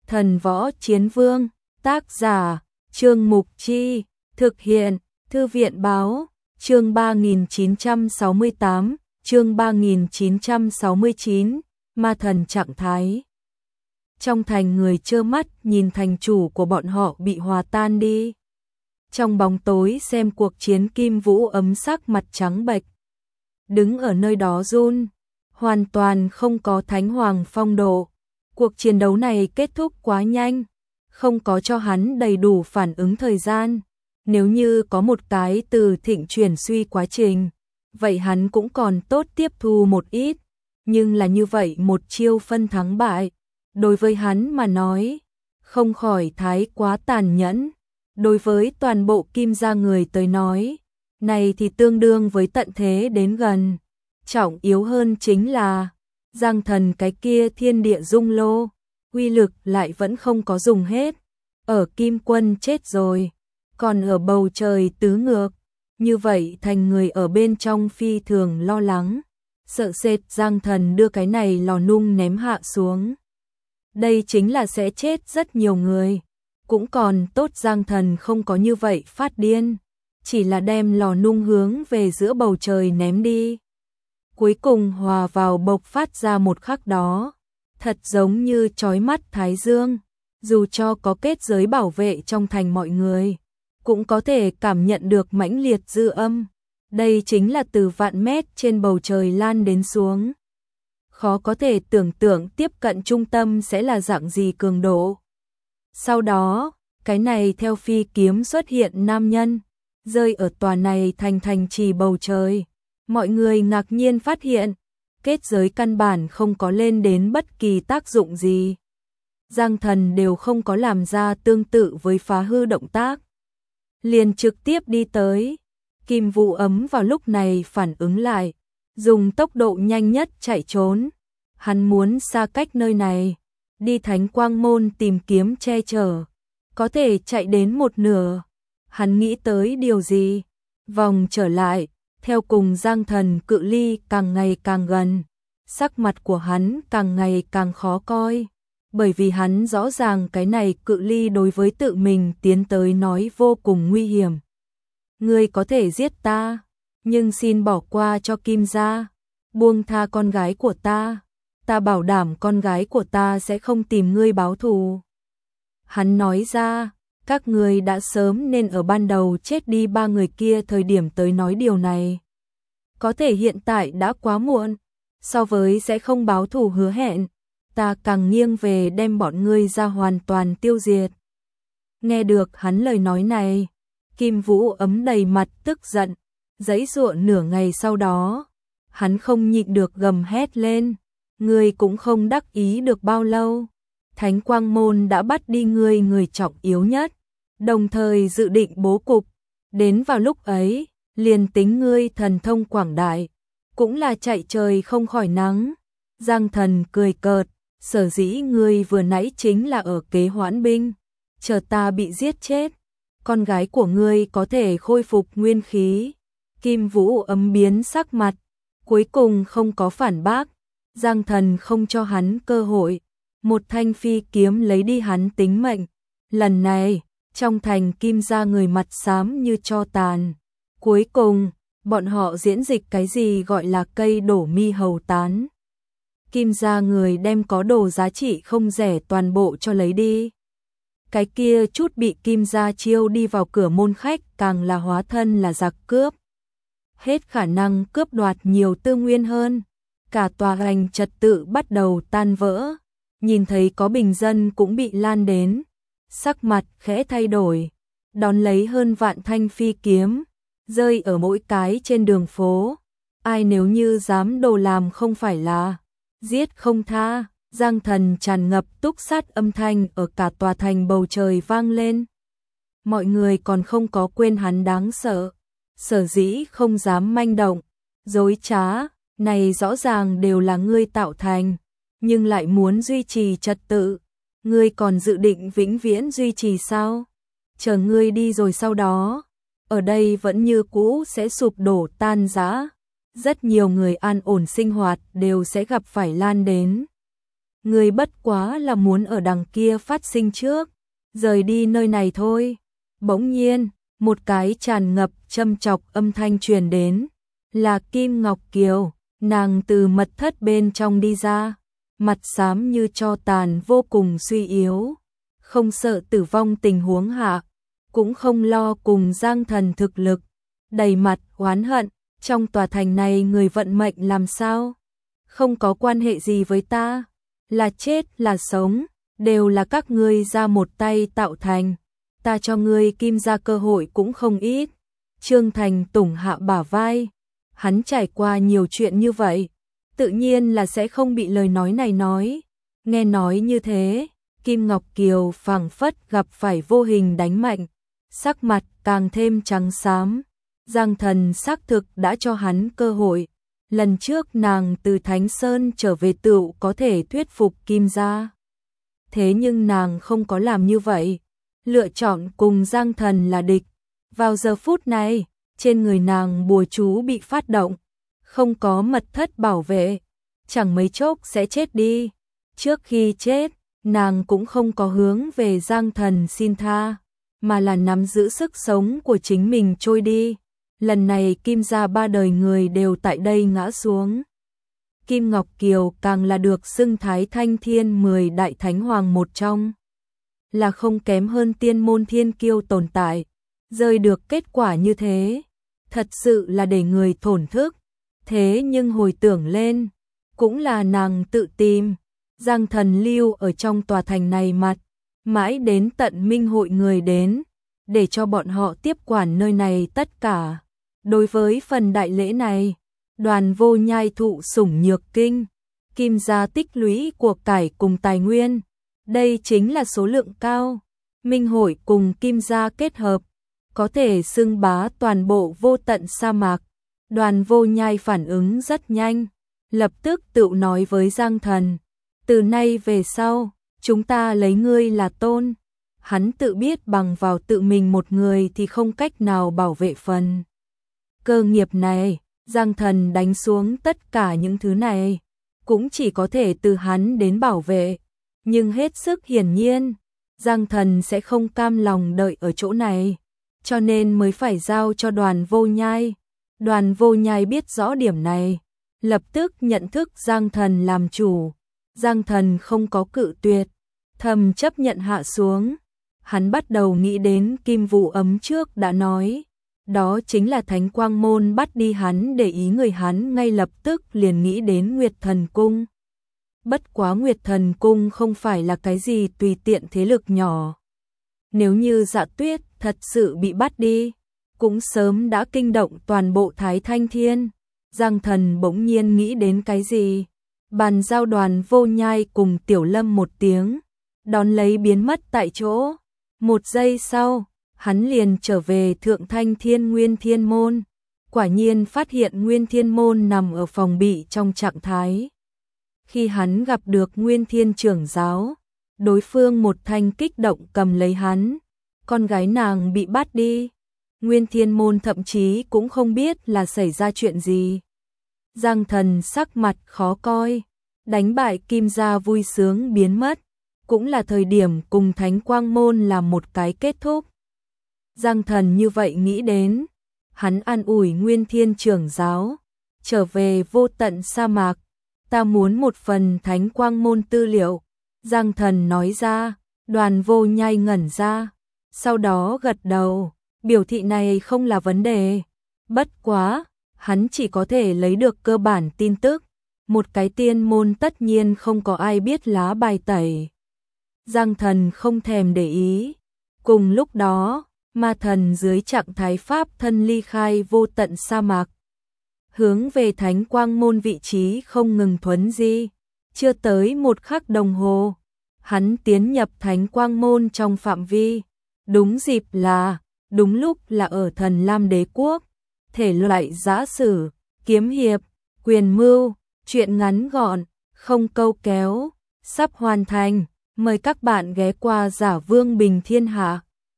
Thần Võ Chiến Vương, tác giả, Trương Mục Chi, thực hiện, Thư viện Báo, chương 3968, chương 3969, ma thần trạng thái. Trong thành người trơ mắt nhìn thành chủ của bọn họ bị hòa tan đi. Trong bóng tối xem cuộc chiến, Kim Vũ Ấm sắc mặt trắng bệch, đứng ở nơi đó run, hoàn toàn không có thánh hoàng phong độ. Cuộc chiến đấu này kết thúc quá nhanh, không có cho hắn đầy đủ phản ứng thời gian. Nếu như có một cái từ thịnh chuyển suy quá trình, vậy hắn cũng còn tốt tiếp thu một ít, nhưng là như vậy một chiêu phân thắng bại, đối với hắn mà nói, không khỏi thái quá tàn nhẫn. Đối với toàn bộ Kim gia người tới nói, này thì tương đương với tận thế đến gần. Trọng yếu hơn chính là, Giang Thần cái kia thiên địa dung lô, uy lực lại vẫn không có dùng hết. Ở Kim Quân chết rồi, còn ở bầu trời tứ ngược, như vậy thành người ở bên trong phi thường lo lắng, sợ sệt Giang Thần đưa cái này lò nung ném hạ xuống. Đây chính là sẽ chết rất nhiều người, cũng còn tốt Giang Thần không có như vậy phát điên, chỉ là đem lò nung hướng về giữa bầu trời ném đi. Cuối cùng hòa vào bộc phát ra một khắc đó, thật giống như chói mắt thái dương, dù cho có kết giới bảo vệ trong thành mọi người, cũng có thể cảm nhận được mãnh liệt dư âm. Đây chính là từ vạn mét trên bầu trời lan đến xuống. Khó có thể tưởng tượng tiếp cận trung tâm sẽ là dạng gì cường độ. Sau đó, cái này theo phi kiếm xuất hiện nam nhân, rơi ở tòa này thành trì bầu trời. Mọi người ngạc nhiên phát hiện, kết giới căn bản không có lên đến bất kỳ tác dụng gì. Giang Thần đều không có làm ra tương tự với phá hư động tác, liền trực tiếp đi tới. Kim Vũ Ấm vào lúc này phản ứng lại, dùng tốc độ nhanh nhất chạy trốn. Hắn muốn xa cách nơi này, đi Thánh Quang Môn tìm kiếm che chở, có thể chạy đến một nửa. Hắn nghĩ tới điều gì? Vòng trở lại, theo cùng Giang Thần cự ly càng ngày càng gần, sắc mặt của hắn càng ngày càng khó coi, bởi vì hắn rõ ràng cái này cự ly đối với tự mình tiến tới nói vô cùng nguy hiểm. Ngươi có thể giết ta, nhưng xin bỏ qua cho Kim gia, buông tha con gái của ta, ta bảo đảm con gái của ta sẽ không tìm ngươi báo thù. Hắn nói ra, các ngươi đã sớm nên ở ban đầu chết đi ba người kia thời điểm tới nói điều này. Có thể hiện tại đã quá muộn, so với sẽ không báo thù hứa hẹn, ta càng nghiêng về đem bọn ngươi ra hoàn toàn tiêu diệt. Nghe được hắn lời nói này, Kim Vũ Ấm đầy mặt tức giận, giãy giụa nửa ngày sau đó, hắn không nhịn được gầm hét lên, ngươi cũng không đắc ý được bao lâu. Thánh Quang Môn đã bắt đi ngươi người trọng yếu nhất, đồng thời dự định bố cục, đến vào lúc ấy, liền tính ngươi thần thông quảng đại, cũng là chạy trời không khỏi nắng. Giang Thần cười cợt, sở dĩ ngươi vừa nãy chính là ở kế hoãn binh, chờ ta bị giết chết, con gái của ngươi có thể khôi phục nguyên khí. Kim Vũ Ấm biến sắc mặt, cuối cùng không có phản bác. Giang Thần không cho hắn cơ hội, một thanh phi kiếm lấy đi hắn tính mệnh. Lần này, trong thành Kim gia người mặt xám như tro tàn. Cuối cùng, bọn họ diễn dịch cái gì gọi là cây đổ mi hầu tán. Kim gia người đem có đồ giá trị không rẻ toàn bộ cho lấy đi. Cái kia chút bị Kim gia chiêu đi vào cửa môn khách càng là hóa thân là giặc cướp. Hết khả năng cướp đoạt nhiều tư nguyên hơn. Cả tòa hành trật tự bắt đầu tan vỡ. Nhìn thấy có bình dân cũng bị lan đến, sắc mặt khẽ thay đổi, đón lấy hơn vạn thanh phi kiếm, rơi ở mỗi cái trên đường phố. Ai nếu như dám đồ làm không phải là giết không tha. Giang Thần tràn ngập túc sát âm thanh ở cả tòa thành bầu trời vang lên. Mọi người còn không có quên hắn đáng sợ, sở dĩ không dám manh động, dối trá, này rõ ràng đều là ngươi tạo thành, nhưng lại muốn duy trì trật tự. Ngươi còn dự định vĩnh viễn duy trì sao? Chờ ngươi đi rồi sau đó, ở đây vẫn như cũ sẽ sụp đổ tan rã. Rất nhiều người an ổn sinh hoạt đều sẽ gặp phải lan đến. Ngươi bất quá là muốn ở đằng kia phát sinh trước, rời đi nơi này thôi. Bỗng nhiên, một cái tràn ngập châm chọc âm thanh truyền đến, là Kim Ngọc Kiều, nàng từ mật thất bên trong đi ra, mặt xám như tro tàn, vô cùng suy yếu, không sợ tử vong tình huống hạ, cũng không lo cùng Giang Thần thực lực, đầy mặt oán hận, trong tòa thành này người vận mệnh làm sao? Không có quan hệ gì với ta, là chết là sống, đều là các ngươi ra một tay tạo thành, ta cho ngươi Kim gia cơ hội cũng không ít. Trương Thành tủng hạ bả vai, hắn trải qua nhiều chuyện như vậy, tự nhiên là sẽ không bị lời nói này nói. Nghe nói như thế, Kim Ngọc Kiều phảng phất gặp phải vô hình đánh mạnh, sắc mặt càng thêm trắng xám. Giang Thần xác thực đã cho hắn cơ hội. Lần trước nàng từ Thánh Sơn trở về tựu có thể thuyết phục Kim gia. Thế nhưng nàng không có làm như vậy, lựa chọn cùng Giang Thần là địch. Vào giờ phút này, trên người nàng bùa chú bị phát động, không có mật thất bảo vệ, chẳng mấy chốc sẽ chết đi. Trước khi chết, nàng cũng không có hướng về Giang Thần xin tha, mà là nắm giữ sức sống của chính mình trôi đi. Lần này Kim gia 3 đời người đều tại đây ngã xuống. Kim Ngọc Kiều càng là được xưng Thái Thanh Thiên 10 đại thánh hoàng một trong, là không kém hơn tiên môn thiên kiêu tồn tại. Rơi được kết quả như thế, thật sự là để người thổn thức. Thế nhưng hồi tưởng lên, cũng là nàng tự tìm. Giang Thần lưu ở trong tòa thành này mặt, mãi đến tận minh hội người đến, để cho bọn họ tiếp quản nơi này tất cả. Đối với phần đại lễ này, Đoàn Vô Nhai thụ sủng nhược kinh, Kim gia tích lũy của cải cùng tài nguyên, đây chính là số lượng cao. Minh hội cùng Kim gia kết hợp, có thể xưng bá toàn bộ vô tận sa mạc. Đoàn Vô Nhai phản ứng rất nhanh, lập tức tự nói với Giang Thần, từ nay về sau, chúng ta lấy ngươi là tôn. Hắn tự biết bằng vào tự mình một người thì không cách nào bảo vệ phần cơ nghiệp này. Giang Thần đánh xuống tất cả những thứ này, cũng chỉ có thể từ hắn đến bảo vệ. Nhưng hết sức hiển nhiên, Giang Thần sẽ không cam lòng đợi ở chỗ này, cho nên mới phải giao cho Đoàn Vô Nhai. Đoàn Vô Nhai biết rõ điểm này, lập tức nhận thức Giang Thần làm chủ. Giang Thần không có cự tuyệt, thầm chấp nhận hạ xuống. Hắn bắt đầu nghĩ đến Kim Vũ Ấm trước đã nói, đó chính là Thánh Quang Môn bắt đi hắn để ý người, hắn ngay lập tức liền nghĩ đến Nguyệt Thần Cung. Bất quá Nguyệt Thần Cung không phải là cái gì tùy tiện thế lực nhỏ. Nếu như Dạ Tuyết thật sự bị bắt đi, cũng sớm đã kinh động toàn bộ Thái Thanh Thiên. Giang Thần bỗng nhiên nghĩ đến cái gì, bàn giao Đoàn Vô Nhai cùng Tiểu Lâm một tiếng, đón lấy biến mất tại chỗ. Một giây sau, hắn liền trở về Thượng Thanh Thiên Nguyên Thiên Môn, quả nhiên phát hiện Nguyên Thiên Môn nằm ở phòng bị trong trạng thái. Khi hắn gặp được Nguyên Thiên trưởng giáo, đối phương một thanh kích động cầm lấy hắn, con gái nàng bị bắt đi. Nguyên Thiên Môn thậm chí cũng không biết là xảy ra chuyện gì. Giang Thần sắc mặt khó coi, đánh bại Kim gia vui sướng biến mất, cũng là thời điểm cùng Thánh Quang Môn làm một cái kết thúc. Giang Thần như vậy nghĩ đến, hắn an ủi Nguyên Thiên trưởng giáo, trở về vô tận sa mạc, ta muốn một phần Thánh Quang Môn tư liệu. Giang Thần nói ra, Đoàn Vô Nhai ngẩn ra, sau đó gật đầu, biểu thị này không là vấn đề. Bất quá, hắn chỉ có thể lấy được cơ bản tin tức, một cái tiên môn tất nhiên không có ai biết lá bài tẩy. Giang Thần không thèm để ý. Cùng lúc đó, ma thần dưới trạng thái pháp thân ly khai vô tận sa mạc, hướng về Thánh Quang Môn vị trí không ngừng thuấn di. Chưa tới 1 khắc đồng hồ, hắn tiến nhập Thánh Quang Môn trong phạm vi. Đúng lúc là ở Thần Lam Đế Quốc. Thể loại giã sử, kiếm hiệp, quyền mưu, truyện ngắn gọn, không câu kéo, sắp hoàn thành. Mời các bạn ghé qua Giả Vương Bình Thiên Hạ.